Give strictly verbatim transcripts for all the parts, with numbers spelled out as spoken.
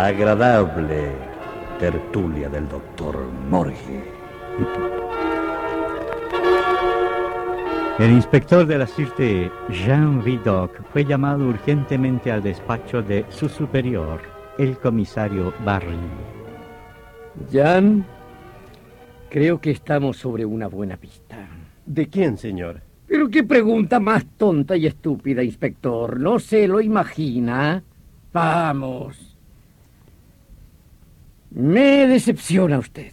la agradable tertulia del doctor Morgue. El inspector de la Sûreté, Jean Vidocq, fue llamado urgentemente al despacho de su superior, el comisario Barry. Jean, creo que estamos sobre una buena pista. ¿De quién, señor? Pero qué pregunta más tonta y estúpida, inspector. ¿No se lo imagina? Vamos. Me decepciona usted.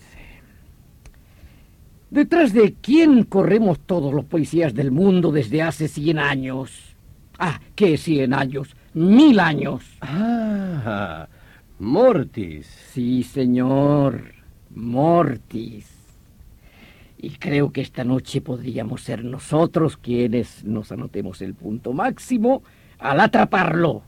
¿Detrás de quién corremos todos los policías del mundo desde hace cien años? Ah, ¿qué cien años? Mil años. Ah, Mortis. Sí, señor. Mortis. Y creo que esta noche podríamos ser nosotros quienes nos anotemos el punto máximo al atraparlo.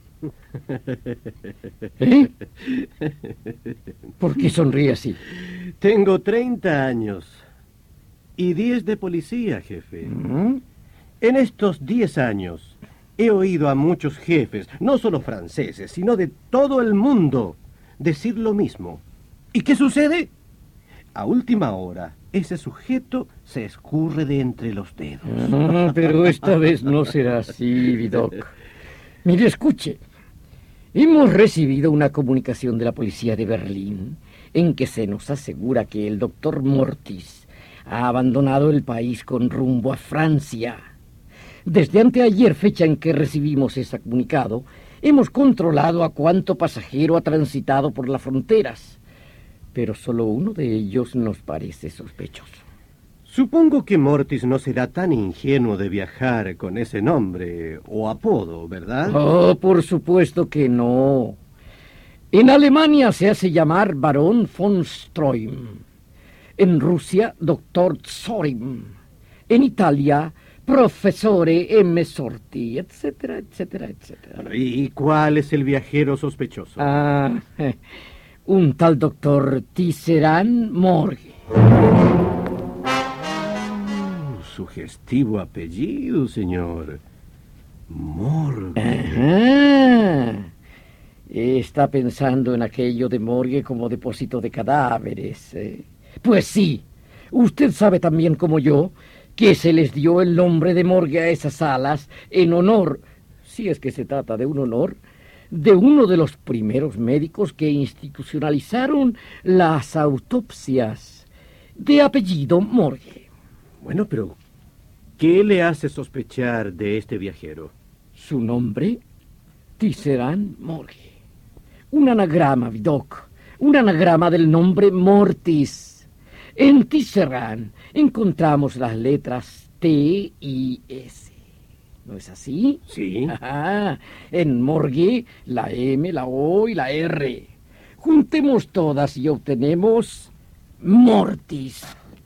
¿Eh? ¿Por qué sonríe así? Tengo treinta años y diez de policía, jefe. ¿Mm? En estos diez años he oído a muchos jefes, no solo franceses, sino de todo el mundo, decir lo mismo. ¿Y qué sucede? A última hora, ese sujeto se escurre de entre los dedos. Ah, pero esta vez no será así, Vidocq. Mire, escuche. Hemos recibido una comunicación de la policía de Berlín en que se nos asegura que el doctor Mortis ha abandonado el país con rumbo a Francia. Desde anteayer, fecha en que recibimos ese comunicado, hemos controlado a cuánto pasajero ha transitado por las fronteras, pero solo uno de ellos nos parece sospechoso. Supongo que Mortis no será tan ingenuo de viajar con ese nombre o apodo, ¿verdad? Oh, por supuesto que no. En Alemania se hace llamar Barón von Stroheim. En Rusia, doctor Zorim. En Italia, profesore M. Sorti, etcétera, etcétera, etcétera. ¿Y cuál es el viajero sospechoso? Ah, un tal doctor Tisserand Morgue. Sugestivo apellido, señor. Morgue. Ajá. Está pensando en aquello de morgue como depósito de cadáveres. ¿eh? Pues sí, usted sabe también como yo que se les dio el nombre de morgue a esas salas en honor, si es que se trata de un honor, de uno de los primeros médicos que institucionalizaron las autopsias, de apellido Morgue. Bueno, pero ¿qué le hace sospechar de este viajero? Su nombre, Tisserand Morgue. Un anagrama, Vidocq. Un anagrama del nombre Mortis. En Tisserand encontramos las letras T y S. ¿No es así? Sí. Ajá. En Morgue, la M, la O y la R. Juntemos todas y obtenemos Mortis.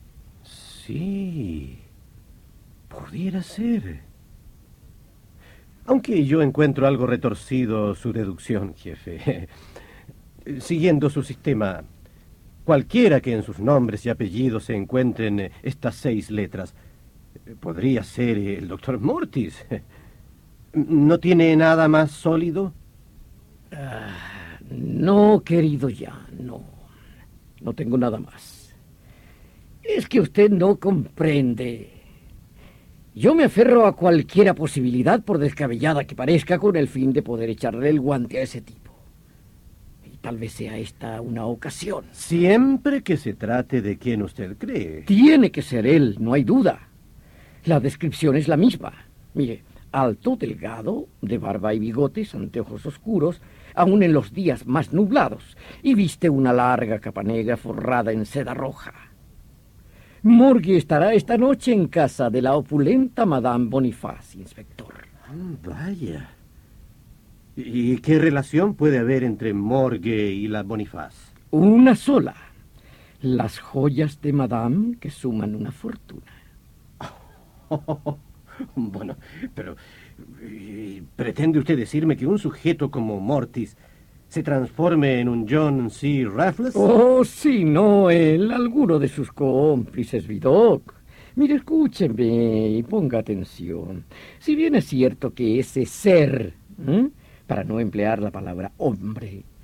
Sí. Pudiera ser. Aunque yo encuentro algo retorcido su deducción, jefe. Siguiendo su sistema, cualquiera que en sus nombres y apellidos se encuentren estas seis letras, podría ser el doctor Mortis. ¿No tiene nada más sólido? Ah, no, querido Jan, no. No tengo nada más. Es que usted no comprende. Yo me aferro a cualquiera posibilidad, por descabellada que parezca, con el fin de poder echarle el guante a ese tipo. Y tal vez sea esta una ocasión. Siempre que se trate de quien usted cree. Tiene que ser él, no hay duda. La descripción es la misma. Mire, alto, delgado, de barba y bigotes, anteojos oscuros, aun en los días más nublados, y viste una larga capa negra forrada en seda roja. Morgue estará esta noche en casa de la opulenta Madame Boniface, inspector. Oh, vaya. ¿Y qué relación puede haber entre Morgue y la Boniface? Una sola. Las joyas de Madame que suman una fortuna. Oh, bueno, pero ¿pretende usted decirme que un sujeto como Mortis se transforme en un John C. Raffles? Oh, sí, no él, alguno de sus cómplices, Vidocq. Mire, escúcheme y ponga atención. Si bien es cierto que ese ser, ¿eh? para no emplear la palabra hombre,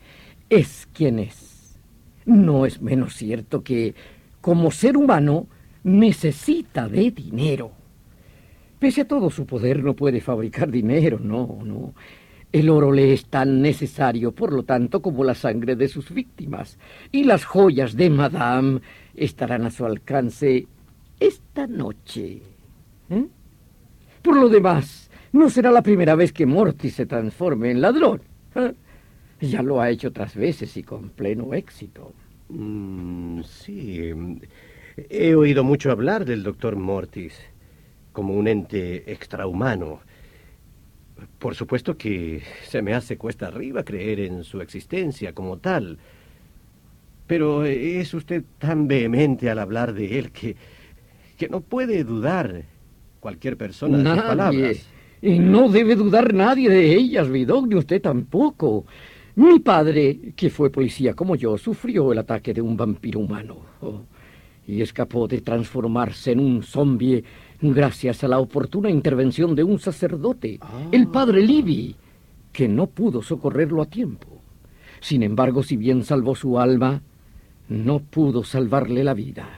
es quien es. No es menos cierto que, como ser humano, necesita de dinero. Pese a todo su poder, no puede fabricar dinero, no, no. El oro le es tan necesario, por lo tanto, como la sangre de sus víctimas. Y las joyas de Madame estarán a su alcance esta noche. ¿Eh? Por lo demás, no será la primera vez que Morty se transforme en ladrón. ¿Eh? Ya lo ha hecho otras veces y con pleno éxito. Mm, sí. He oído mucho hablar del doctor Mortis como un ente extrahumano. Por supuesto que se me hace cuesta arriba creer en su existencia como tal. Pero es usted tan vehemente al hablar de él que, que no puede dudar cualquier persona de sus palabras. Nadie. Y no debe dudar nadie de ellas, Vidocq, ni usted tampoco. Mi padre, que fue policía como yo, sufrió el ataque de un vampiro humano. Oh, y escapó de transformarse en un zombie gracias a la oportuna intervención de un sacerdote, ah. el padre Libby, que no pudo socorrerlo a tiempo. Sin embargo, si bien salvó su alma, no pudo salvarle la vida.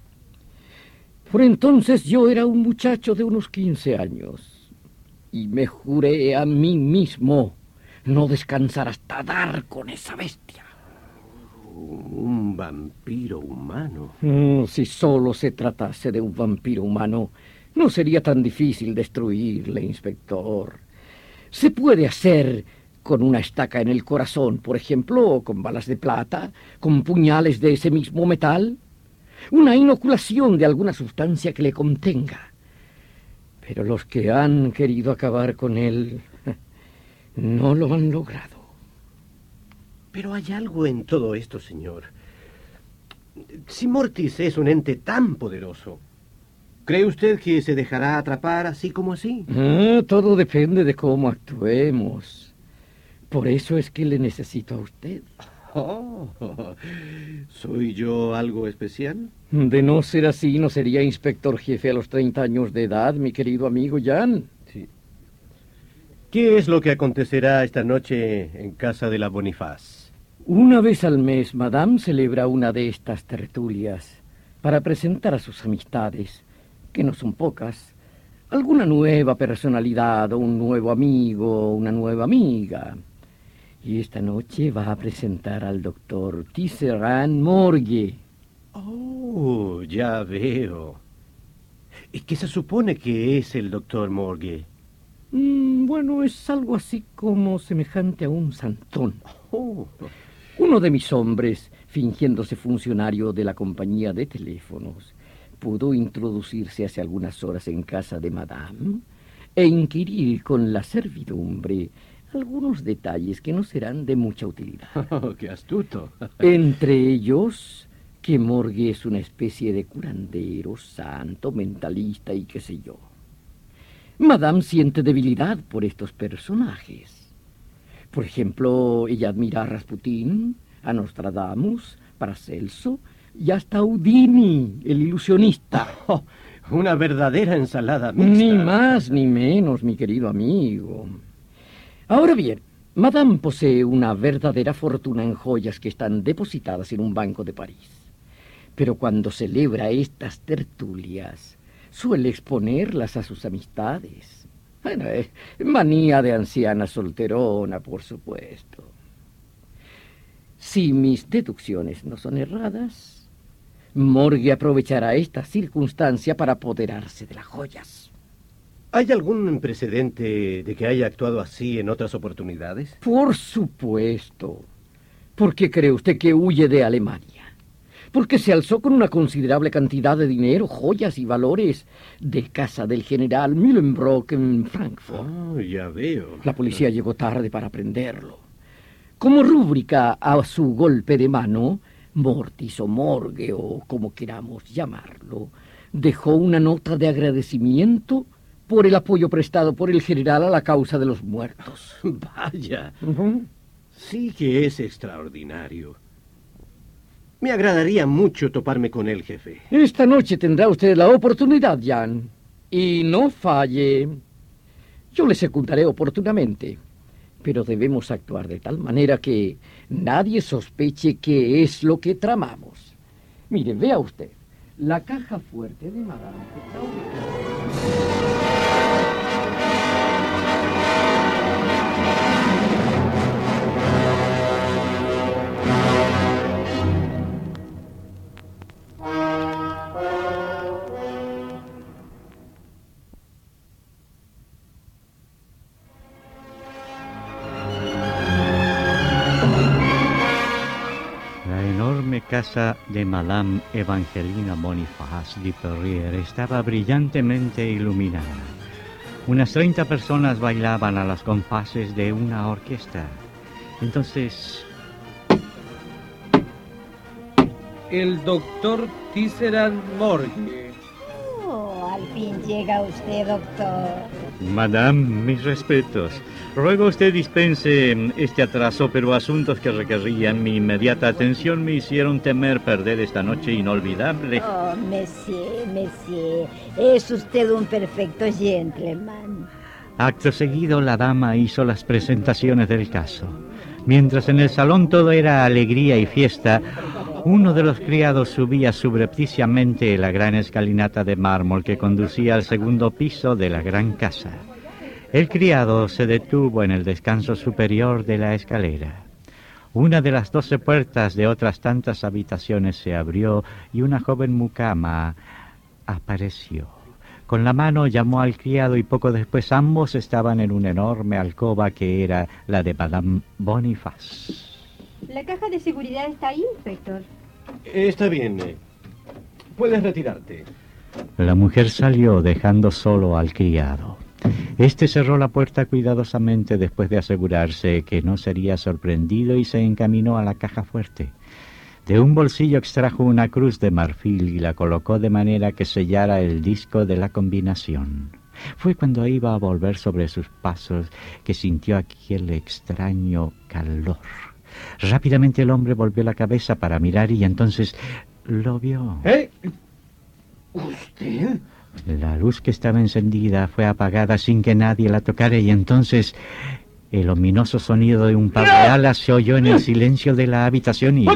Por entonces yo era un muchacho de unos quince años y me juré a mí mismo no descansar hasta dar con esa bestia. Un vampiro humano. Oh, si solo se tratase de un vampiro humano, no sería tan difícil destruirle, inspector. Se puede hacer con una estaca en el corazón, por ejemplo, o con balas de plata, con puñales de ese mismo metal, una inoculación de alguna sustancia que le contenga. Pero los que han querido acabar con él no lo han logrado. Pero hay algo en todo esto, señor. Si Mortis es un ente tan poderoso, ¿cree usted que se dejará atrapar así como así? Ah, todo depende de cómo actuemos. Por eso es que le necesito a usted. Oh, ¿soy yo algo especial? De no ser así, no sería inspector jefe a los treinta años de edad, mi querido amigo Jan. Sí. ¿Qué es lo que acontecerá esta noche en casa de la Bonifaz? Una vez al mes, Madame celebra una de estas tertulias para presentar a sus amistades, que no son pocas, alguna nueva personalidad o un nuevo amigo o una nueva amiga. Y esta noche va a presentar al doctor Tisserand Morgue. Oh, ya veo. ¿Y qué se supone que es el doctor Morgue? Mm, bueno, es algo así como semejante a un santón. Oh. Uno de mis hombres, fingiéndose funcionario de la compañía de teléfonos, pudo introducirse hace algunas horas en casa de Madame e inquirir con la servidumbre algunos detalles que no serán de mucha utilidad. Oh, ¡qué astuto! Entre ellos, que Morgue es una especie de curandero, santo, mentalista y qué sé yo. Madame siente debilidad por estos personajes. Por ejemplo, ella admira a Rasputín, a Nostradamus, Paracelso y hasta a Houdini, el ilusionista. Oh, una verdadera ensalada mixta. Ni más ni menos, mi querido amigo. Ahora bien, Madame posee una verdadera fortuna en joyas que están depositadas en un banco de París. Pero cuando celebra estas tertulias, suele exponerlas a sus amistades. Bueno, eh, manía de anciana solterona, por supuesto. Si mis deducciones no son erradas, Morgue aprovechará esta circunstancia para apoderarse de las joyas. ¿Hay algún precedente de que haya actuado así en otras oportunidades? Por supuesto. ¿Por qué cree usted que huye de Alemania? Porque se alzó con una considerable cantidad de dinero, joyas y valores de casa del general Mühlenbrock en Frankfurt. Oh, ya veo. La policía llegó tarde para prenderlo. Como rúbrica a su golpe de mano, Mortis o Morgue, o como queramos llamarlo, dejó una nota de agradecimiento por el apoyo prestado por el general a la causa de los muertos. Vaya, Uh-huh. sí que es extraordinario. Me agradaría mucho toparme con él, jefe. Esta noche tendrá usted la oportunidad, Jan. Y no falle. Yo le secundaré oportunamente. Pero debemos actuar de tal manera que nadie sospeche qué es lo que tramamos. Mire, vea usted, la caja fuerte de Madame está ubicada. La casa de Madame Evangelina Boniface de Perrier estaba brillantemente iluminada. Unas treinta personas bailaban a los compases de una orquesta. Entonces... El doctor Tisserand Morgue. Oh, al fin llega usted, doctor. Madame, mis respetos. Ruego usted dispense este atraso, pero asuntos que requerían mi inmediata atención me hicieron temer perder esta noche inolvidable. Oh, monsieur, monsieur, es usted un perfecto gentleman. Acto seguido, la dama hizo las presentaciones del caso. Mientras en el salón todo era alegría y fiesta, uno de los criados subía subrepticiamente la gran escalinata de mármol que conducía al segundo piso de la gran casa. El criado se detuvo en el descanso superior de la escalera. Una de las doce puertas de otras tantas habitaciones se abrió y una joven mucama apareció. Con la mano llamó al criado y poco después ambos estaban en una enorme alcoba que era la de Madame Boniface. La caja de seguridad está ahí, inspector. Está bien. Puedes retirarte. La mujer salió dejando solo al criado. Este cerró la puerta cuidadosamente después de asegurarse que no sería sorprendido y se encaminó a la caja fuerte. De un bolsillo extrajo una cruz de marfil y la colocó de manera que sellara el disco de la combinación. Fue cuando iba a volver sobre sus pasos que sintió aquel extraño calor. Rápidamente el hombre volvió la cabeza para mirar y entonces lo vio. ¿Eh? ¿Usted? La luz que estaba encendida fue apagada sin que nadie la tocara y entonces el ominoso sonido de un par de alas se oyó en el silencio de la habitación y...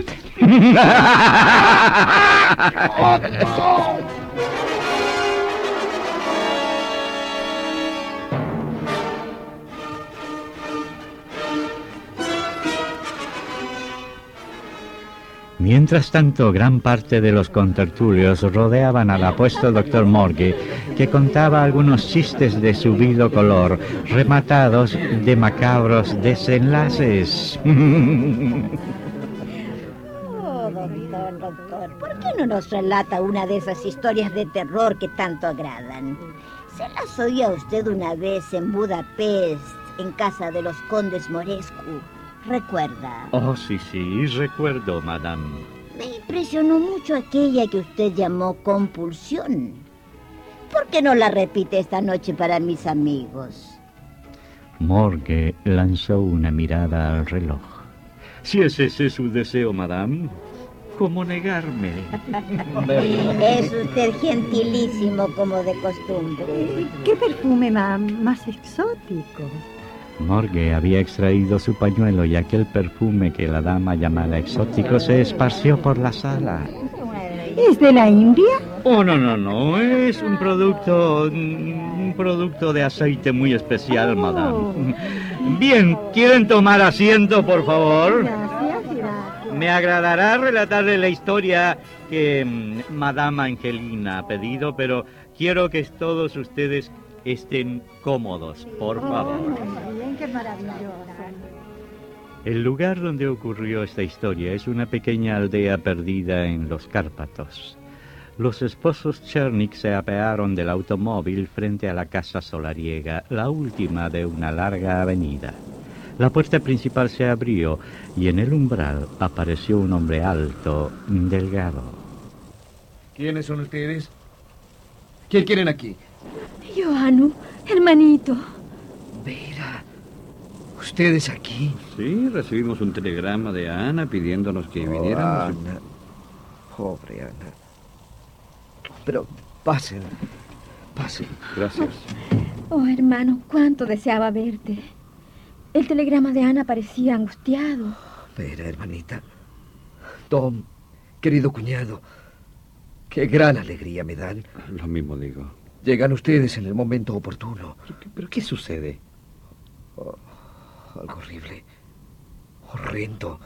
Mientras tanto, gran parte de los contertulios rodeaban al apuesto doctor Morgue, que contaba algunos chistes de subido color, rematados de macabros desenlaces. Oh, doctor, doctor, ¿por qué no nos relata una de esas historias de terror que tanto agradan? Se las oí a usted una vez en Budapest, en casa de los condes Morescu. ¿Recuerda? Oh, sí, sí, recuerdo, madame. Me impresionó mucho aquella que usted llamó compulsión. ¿Por qué no la repite esta noche para mis amigos? Morgue lanzó una mirada al reloj. Si es ese su deseo, madame, ¿cómo negarme? Es usted gentilísimo como de costumbre. ¿Qué perfume ma- más exótico? Morgue había extraído su pañuelo y aquel perfume que la dama llamaba exótico se esparció por la sala. ¿Es de la India? Oh, no, no, no, es un producto, un producto de aceite muy especial, Oh. madame. Bien, ¿quieren tomar asiento, por favor? Gracias, gracias. Me agradará relatarle la historia que mm, Madame Angelina ha pedido, pero quiero que todos ustedes estén cómodos, por favor. Oh, bien, qué maravillosa. El lugar donde ocurrió esta historia es una pequeña aldea perdida en los Cárpatos. Los esposos Chernik se apearon del automóvil frente a la casa solariega, la última de una larga avenida. La puerta principal se abrió y en el umbral apareció un hombre alto, delgado. ¿Quiénes son ustedes? ¿Qué quieren aquí? Johannu, hermanito. Vera, ¿ustedes aquí? Sí, recibimos un telegrama de Ana pidiéndonos que Oh, viniéramos. Ana. Pobre Ana. Pero pasen, pasen. Gracias. Oh, hermano, cuánto deseaba verte. El telegrama de Ana parecía angustiado. Vera, hermanita. Tom, querido cuñado, qué gran alegría me dan. Lo mismo digo. Llegan ustedes en el momento oportuno. ¿Pero qué, pero qué sucede? Oh, algo horrible. Horrendo.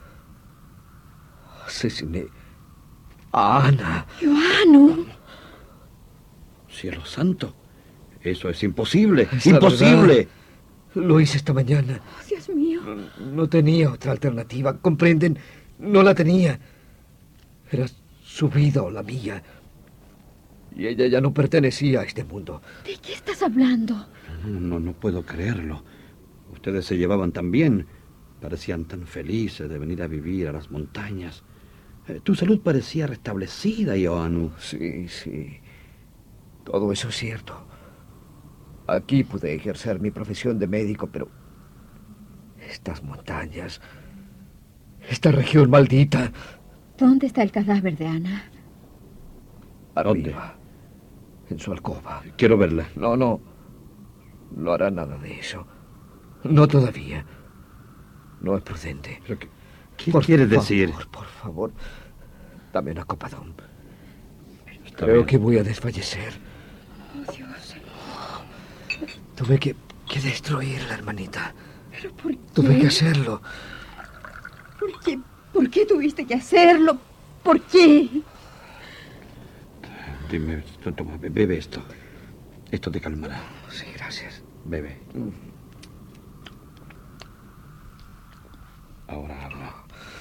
Asesiné a Ana. Johannu. Cielo santo. Eso es imposible. Es la ¡Imposible! verdad. Lo hice esta mañana. Oh, Dios mío. No, no tenía otra alternativa. ¿Comprenden? No la tenía. Era su vida o la mía. Y ella ya no pertenecía a este mundo. ¿De qué estás hablando? No, no, no puedo creerlo. Ustedes se llevaban tan bien. Parecían tan felices de venir a vivir a las montañas. Eh, tu salud parecía restablecida, Johannu. Sí, sí. Todo eso es cierto. Aquí pude ejercer mi profesión de médico, pero estas montañas, esta región maldita. ¿Dónde está el cadáver de Ana? Arriba, en su alcoba. Quiero verla. No, no. No hará nada de eso. No todavía. No es prudente. ¿Pero qué qué Por quieres favor, decir? Por favor, dame una copa, Don. Está Creo bien. que voy a desfallecer. Oh, Dios. Tuve que, que destruirla, hermanita. ¿Pero por qué? Tuve que hacerlo. ¿Por qué? ¿Por qué tuviste que hacerlo? ¿Por qué? Dime, toma, bebe esto. Esto te calmará. Sí, gracias. Bebe. Ahora habla.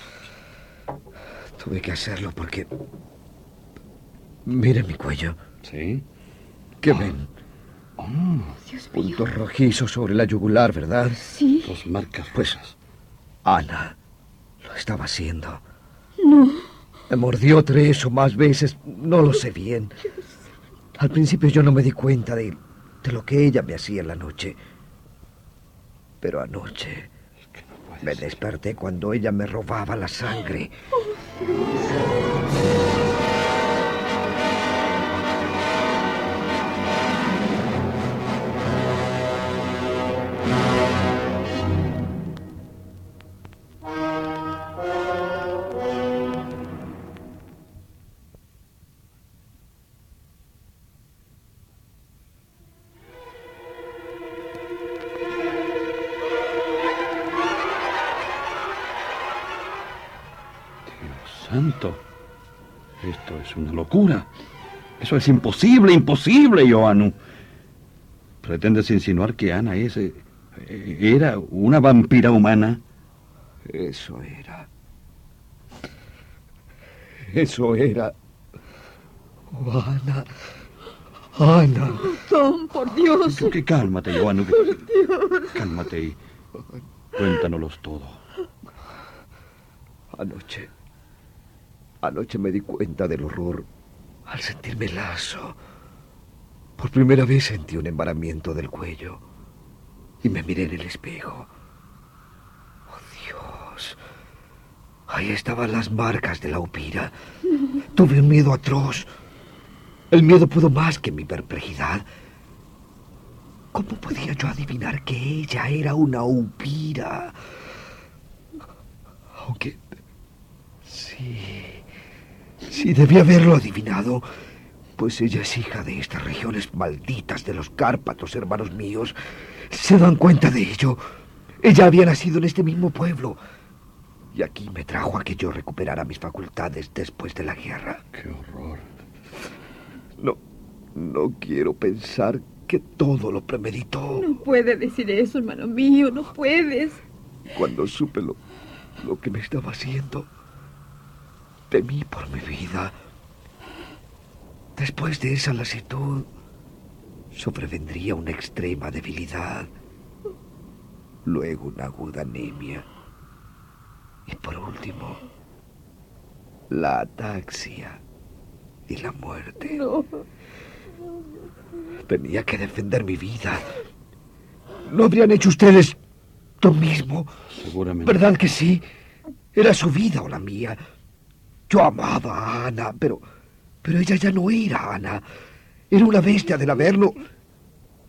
Tuve que hacerlo porque... Mira mi cuello. ¿Sí? ¿Qué ven? Oh, Dios mío. Puntos rojizos sobre la yugular, ¿verdad? Sí. dos marcas Pues rosas. Ana lo estaba haciendo. No. Me mordió tres o más veces, no lo sé bien. Al principio yo no me di cuenta de, de lo que ella me hacía en la noche. Pero anoche me desperté cuando ella me robaba la sangre. Santo, esto es una locura. Eso es imposible, imposible, Johannu. ¿Pretendes insinuar que Ana es, eh, era una vampira humana? Eso era. Eso era. Oh, Ana. Ana. Tom, por Dios. Que, que cálmate, Johannu. que- Por Dios. Cálmate y cuéntanos todo. Anoche. Anoche me di cuenta del horror al sentirme lazo. Por primera vez sentí un embaramiento del cuello y me miré en el espejo. Oh, Dios. Ahí estaban las marcas de la upira. Tuve un miedo atroz. El miedo pudo más que mi perplejidad. ¿Cómo podía yo adivinar que ella era una upira? Aunque... Sí... Sí, debía haberlo adivinado, pues ella es hija de estas regiones malditas de los Cárpatos, hermanos míos. ¿Se dan cuenta de ello? Ella había nacido en este mismo pueblo, y aquí me trajo a que yo recuperara mis facultades después de la guerra. ¡Qué horror! No, no quiero pensar que todo lo premeditó. No puede decir eso, hermano mío, no puedes. Cuando supe lo, lo que me estaba haciendo, temí por mi vida. Después de esa lasitud, sobrevendría una extrema debilidad, luego una aguda anemia, y por último, la ataxia y la muerte. No. Tenía que defender mi vida. ¿No habrían hecho ustedes lo mismo? Seguramente. ¿Verdad que sí? Era su vida o la mía. Yo amaba a Ana, pero... Pero ella ya no era Ana. Era una bestia del Averno.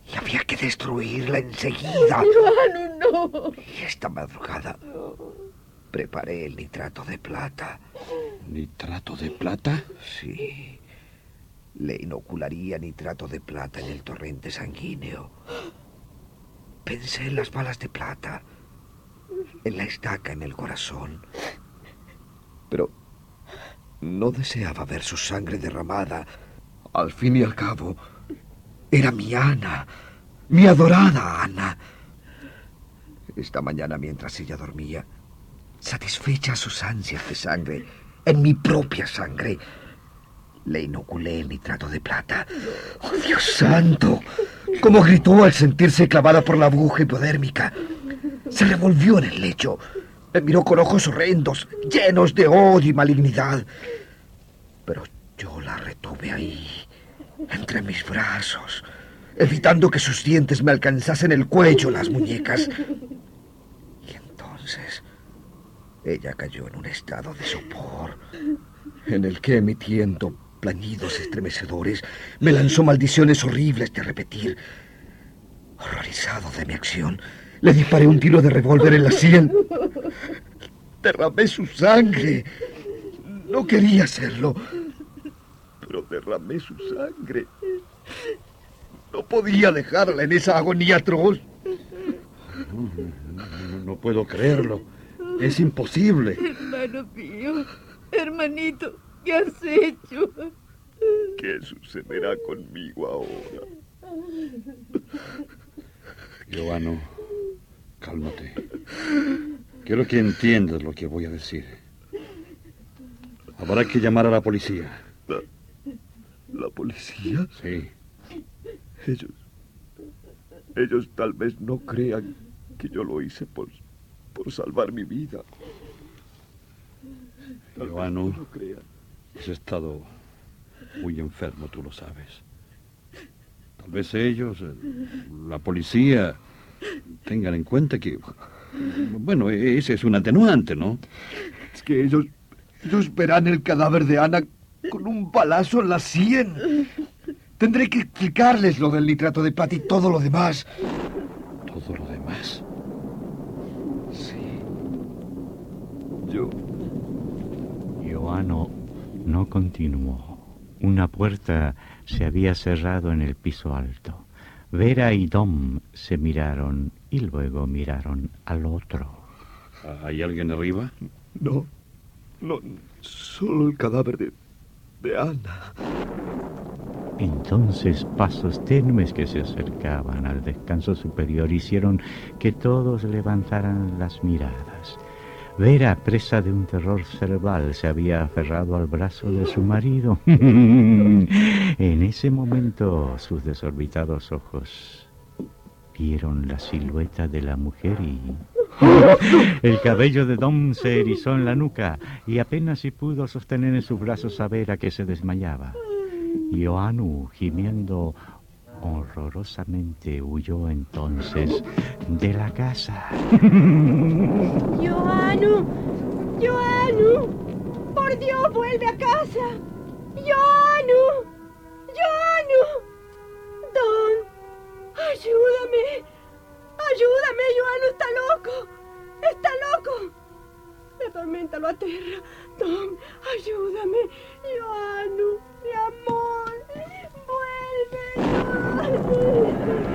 y había que destruirla enseguida. Joanu, no. Y esta madrugada preparé el nitrato de plata. ¿Nitrato de plata? Sí. Le inocularía nitrato de plata en el torrente sanguíneo. Pensé en las balas de plata, en la estaca en el corazón. Pero no deseaba ver su sangre derramada. Al fin y al cabo, era mi Ana, mi adorada Ana. Esta mañana, mientras ella dormía, satisfecha sus ansias de sangre, en mi propia sangre, le inoculé el nitrato de plata. ¡Oh, Dios santo! Cómo gritó al sentirse clavada por la aguja hipodérmica. Se revolvió en el lecho. Me miró con ojos horrendos, llenos de odio y malignidad. Pero yo la retuve ahí, entre mis brazos, evitando que sus dientes me alcanzasen el cuello, las muñecas. Y entonces ella cayó en un estado de sopor, en el que, emitiendo plañidos estremecedores, me lanzó maldiciones horribles de repetir. Horrorizado de mi acción, le disparé un tiro de revólver en la sien. Derramé su sangre. No quería hacerlo, pero derramé su sangre. No podía dejarla en esa agonía atroz. No, no, no puedo creerlo. Es imposible. Hermano mío, hermanito, ¿qué has hecho? ¿Qué sucederá conmigo ahora? Joanu, cálmate. Quiero que entiendas lo que voy a decir. Habrá que llamar a la policía. ¿La, la policía? Sí. Ellos... Ellos tal vez no crean que yo lo hice por, por salvar mi vida. Joanu, no crean. has estado muy enfermo, tú lo sabes. Tal vez ellos, la policía, tengan en cuenta que... Bueno, ese es un atenuante, ¿no? Es que ellos... Ellos verán el cadáver de Ana con un balazo en la sien. Tendré que explicarles lo del nitrato de plata y todo lo demás. ¿Todo lo demás? Sí. Yo... Joanu no continuó. Una puerta se había cerrado en el piso alto. Vera y Dom se miraron y luego miraron al otro. ¿Hay alguien arriba? No, no, solo el cadáver de, de Ana. Entonces pasos tenues que se acercaban al descanso superior hicieron que todos levantaran las miradas. Vera, presa de un terror cerebral, se había aferrado al brazo de su marido. En ese momento, sus desorbitados ojos vieron la silueta de la mujer y... El cabello de Dom se erizó en la nuca y apenas si pudo sostener en sus brazos a Vera, que se desmayaba. Joanu, gimiendo horrorosamente, huyó entonces de la casa. Joanu, Joanu, por Dios, vuelve a casa. Joanu, Joanu, Don, ayúdame, ayúdame, Joanu está loco, está loco. Me atormenta, lo aterra. Don, ayúdame, Joanu, mi amor, vuelve, Joanu.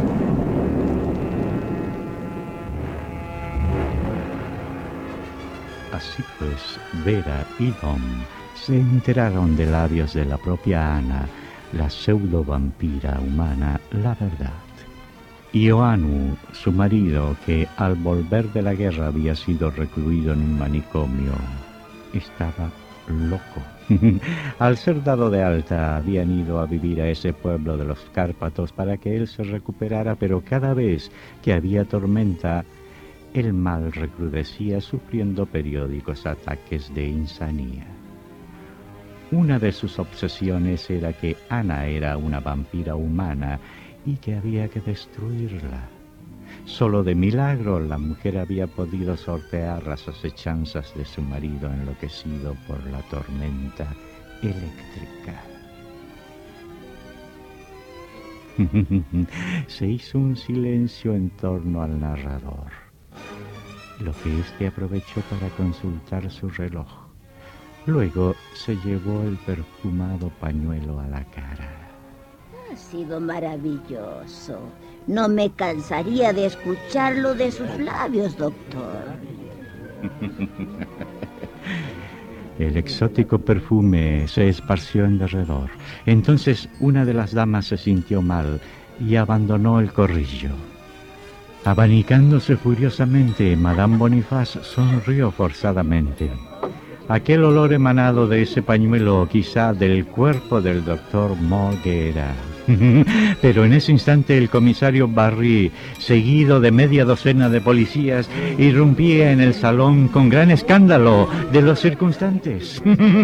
Así pues, Vera y Dom se enteraron de labios de la propia Ana, la pseudo vampira humana, la verdad. Joanu, su marido, que al volver de la guerra había sido recluido en un manicomio, estaba loco. Al ser dado de alta, habían ido a vivir a ese pueblo de los Cárpatos para que él se recuperara, pero cada vez que había tormenta, el mal recrudecía, sufriendo periódicos ataques de insanía. Una de sus obsesiones era que Ana era una vampira humana y que había que destruirla. Solo de milagro la mujer había podido sortear las acechanzas de su marido enloquecido por la tormenta eléctrica. Se hizo un silencio en torno al narrador, lo que éste aprovechó para consultar su reloj. Luego se llevó el perfumado pañuelo a la cara. Ha sido maravilloso. No me cansaría de escucharlo de sus labios, doctor. El exótico perfume se esparció en derredor. Entonces una de las damas se sintió mal y abandonó el corrillo. Abanicándose furiosamente, Madame Boniface sonrió forzadamente. Aquel olor emanado de ese pañuelo, quizá del cuerpo del doctor Morgue era. Pero en ese instante el comisario Barry, seguido de media docena de policías, irrumpía en el salón con gran escándalo de los circunstantes.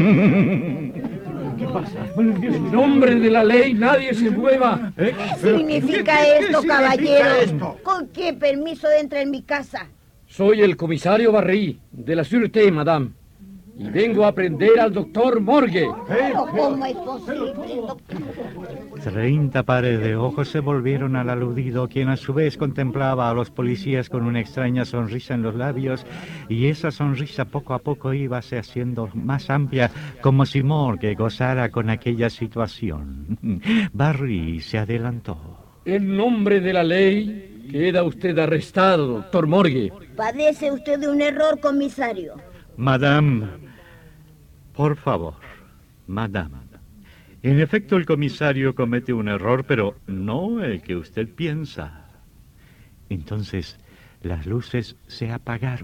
¿Qué pasa? En nombre de la ley, nadie se mueva. ¿Eh? ¿Qué significa esto, caballero? ¿Con qué permiso entra en mi casa? Soy el comisario Barry, de la Sûreté, madame. Y vengo a prender al doctor Morgue. ¿Pero cómo es posible, doctor? Treinta pares de ojos se volvieron al aludido, quien a su vez contemplaba a los policías con una extraña sonrisa en los labios, y esa sonrisa poco a poco íbase haciendo más amplia, como si Morgue gozara con aquella situación. Barry se adelantó. En nombre de la ley, queda usted arrestado, doctor Morgue. Padece usted de un error, comisario. Madame, por favor, madame. En efecto, el comisario comete un error, pero no el que usted piensa. Entonces, las luces se apagaron.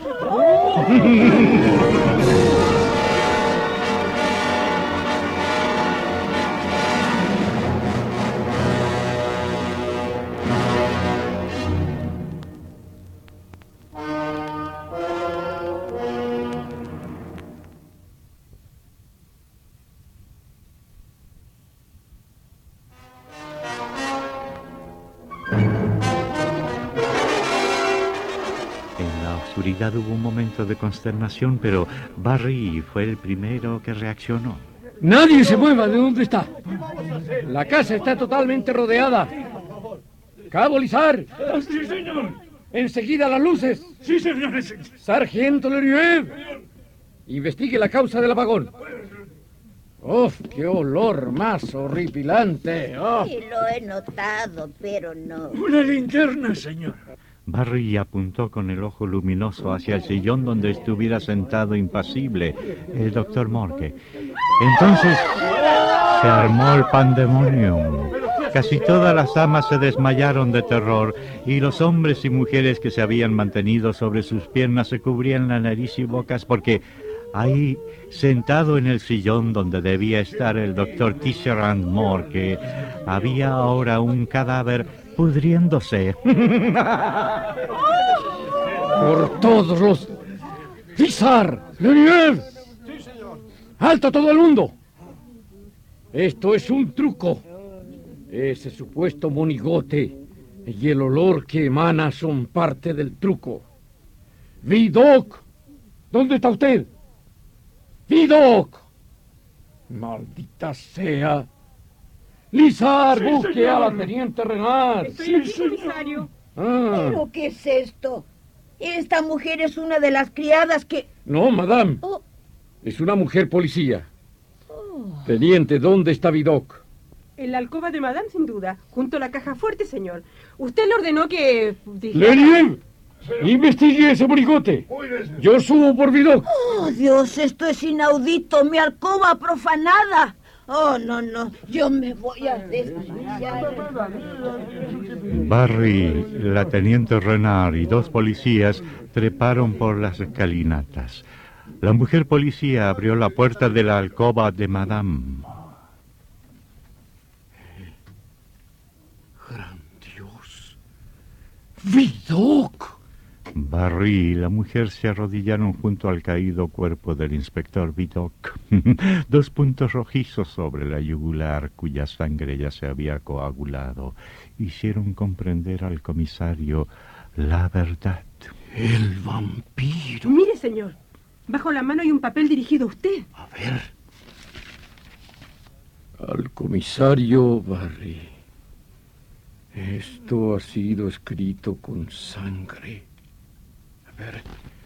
Hubo un momento de consternación, pero Barry fue el primero que reaccionó. Nadie se mueva de donde está. La casa está totalmente rodeada. Cabo Lizar. Sí, señor. Enseguida las luces. Sí, señor. Sargento Lerieux. Investigue la causa del apagón. ¡Uf, qué olor más horripilante! Oh. Sí, lo he notado, pero no... Una linterna, señor. Barry apuntó con el ojo luminoso hacia el sillón donde estuviera sentado impasible el doctor Morgue. Entonces se armó el pandemonium. Casi todas las damas se desmayaron de terror y los hombres y mujeres que se habían mantenido sobre sus piernas se cubrían la nariz y bocas porque ahí, sentado en el sillón donde debía estar el doctor Tisserand Morgue, había ahora un cadáver pudriéndose. Por todos los... ¡Lizar! ¡Lerieux! Sí, señor. ¡Alto todo el mundo! Esto es un truco. Ese supuesto monigote y el olor que emana son parte del truco. ¡Vidocq! ¿Dónde está usted? ¡Vidocq! ¡Maldita sea! ¡Lizar, sí, busque señor. A la teniente Renard! Estoy aquí, comisario. Ah. ¿Pero qué es esto? Esta mujer es una de las criadas que... No, madame. Oh. Es una mujer policía. Oh. Teniente, ¿dónde está Vidocq? En la alcoba de madame, sin duda, junto a la caja fuerte, señor. Usted le ordenó que... ¡Lerieux! ¡Investigue ese morigote! Yo subo por Vidocq. ¡Oh, Dios! Esto es inaudito. Mi alcoba profanada. Oh, no, no. Yo me voy a desmayar. Barry, la teniente Renard y dos policías treparon por las escalinatas. La mujer policía abrió la puerta de la alcoba de madame. ¡Gran Dios! ¡Vidocq! Barry y la mujer se arrodillaron junto al caído cuerpo del inspector Vidocq. Dos puntos rojizos sobre la yugular, cuya sangre ya se había coagulado, hicieron comprender al comisario la verdad. ¡El vampiro! Mire, señor, bajo la mano hay un papel dirigido a usted. A ver. Al comisario Barry. Esto ha sido escrito con sangre. A ver.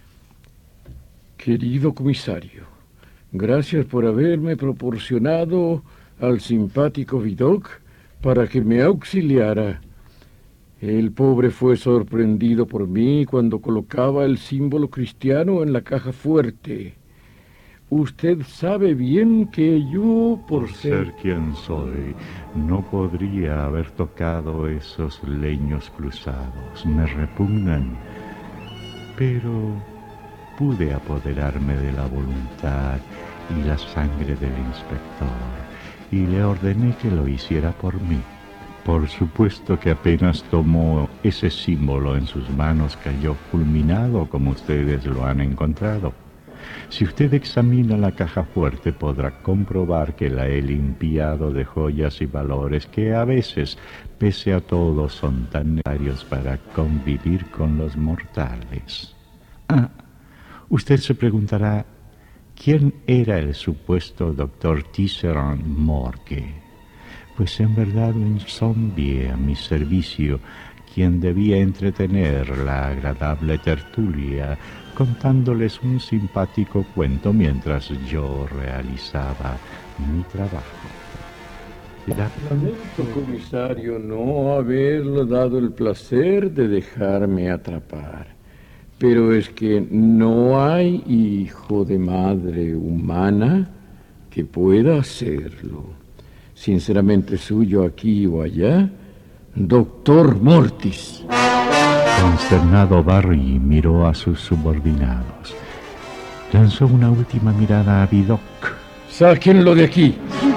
Querido comisario, gracias por haberme proporcionado al simpático Vidocq para que me auxiliara. El pobre fue sorprendido por mí cuando colocaba el símbolo cristiano en la caja fuerte. Usted sabe bien que yo, por, por ser... ser quien soy, no podría haber tocado esos leños cruzados. Me repugnan. Pero pude apoderarme de la voluntad y la sangre del inspector, y le ordené que lo hiciera por mí. Por supuesto que apenas tomó ese símbolo en sus manos, cayó fulminado como ustedes lo han encontrado. Si usted examina la caja fuerte, podrá comprobar que la he limpiado de joyas y valores que a veces, pese a todo, son tan necesarios para convivir con los mortales. Ah, usted se preguntará, ¿quién era el supuesto doctor Tisserand Morgue? Pues en verdad un zombie a mi servicio, quien debía entretener la agradable tertulia contándoles un simpático cuento mientras yo realizaba mi trabajo. Lamento, comisario, no haberle dado el placer de dejarme atrapar. Pero es que no hay hijo de madre humana que pueda hacerlo. Sinceramente suyo aquí o allá, doctor Mortis. Consternado, Barry miró a sus subordinados. Lanzó una última mirada a Vidocq. ¡Sáquenlo de aquí!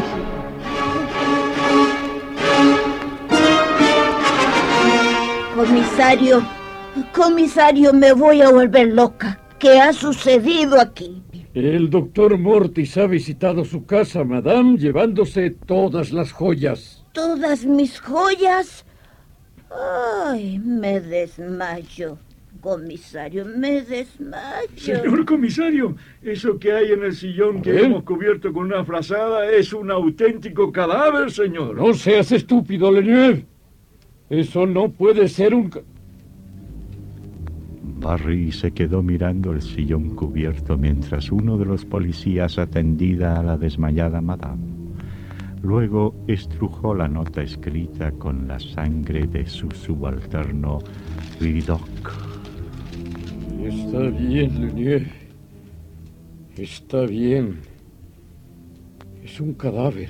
Comisario, comisario, me voy a volver loca. ¿Qué ha sucedido aquí? El doctor Mortis ha visitado su casa, madame, llevándose todas las joyas. ¿Todas mis joyas? Ay, me desmayo, comisario, me desmayo. Señor comisario, eso que hay en el sillón que hemos cubierto con una frazada es un auténtico cadáver, señor. No seas estúpido, Lenier. Eso no puede ser un... Barry se quedó mirando el sillón cubierto mientras uno de los policías atendía a la desmayada madame. Luego estrujó la nota escrita con la sangre de su subalterno Vidocq. Está bien, Lenier. Está bien. Es un cadáver.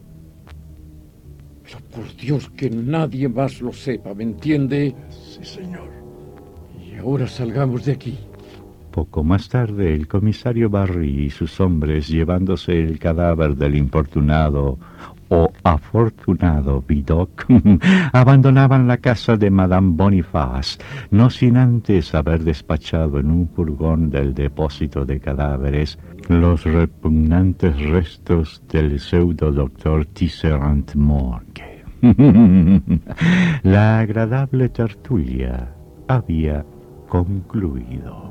Pero por Dios que nadie más lo sepa, ¿me entiende? Sí, señor. Y ahora salgamos de aquí. Poco más tarde, el comisario Barry y sus hombres, llevándose el cadáver del infortunado o afortunado Vidocq, abandonaban la casa de Madame Boniface, no sin antes haber despachado en un furgón del depósito de cadáveres los repugnantes restos del pseudo doctor Tisserand Morgue. La agradable tertulia había concluido.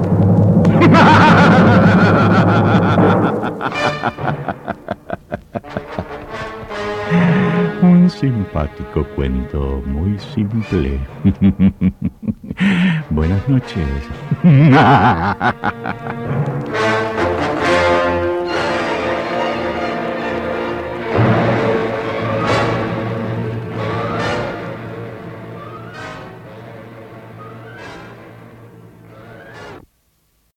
Un simpático cuento muy simple. Buenas noches.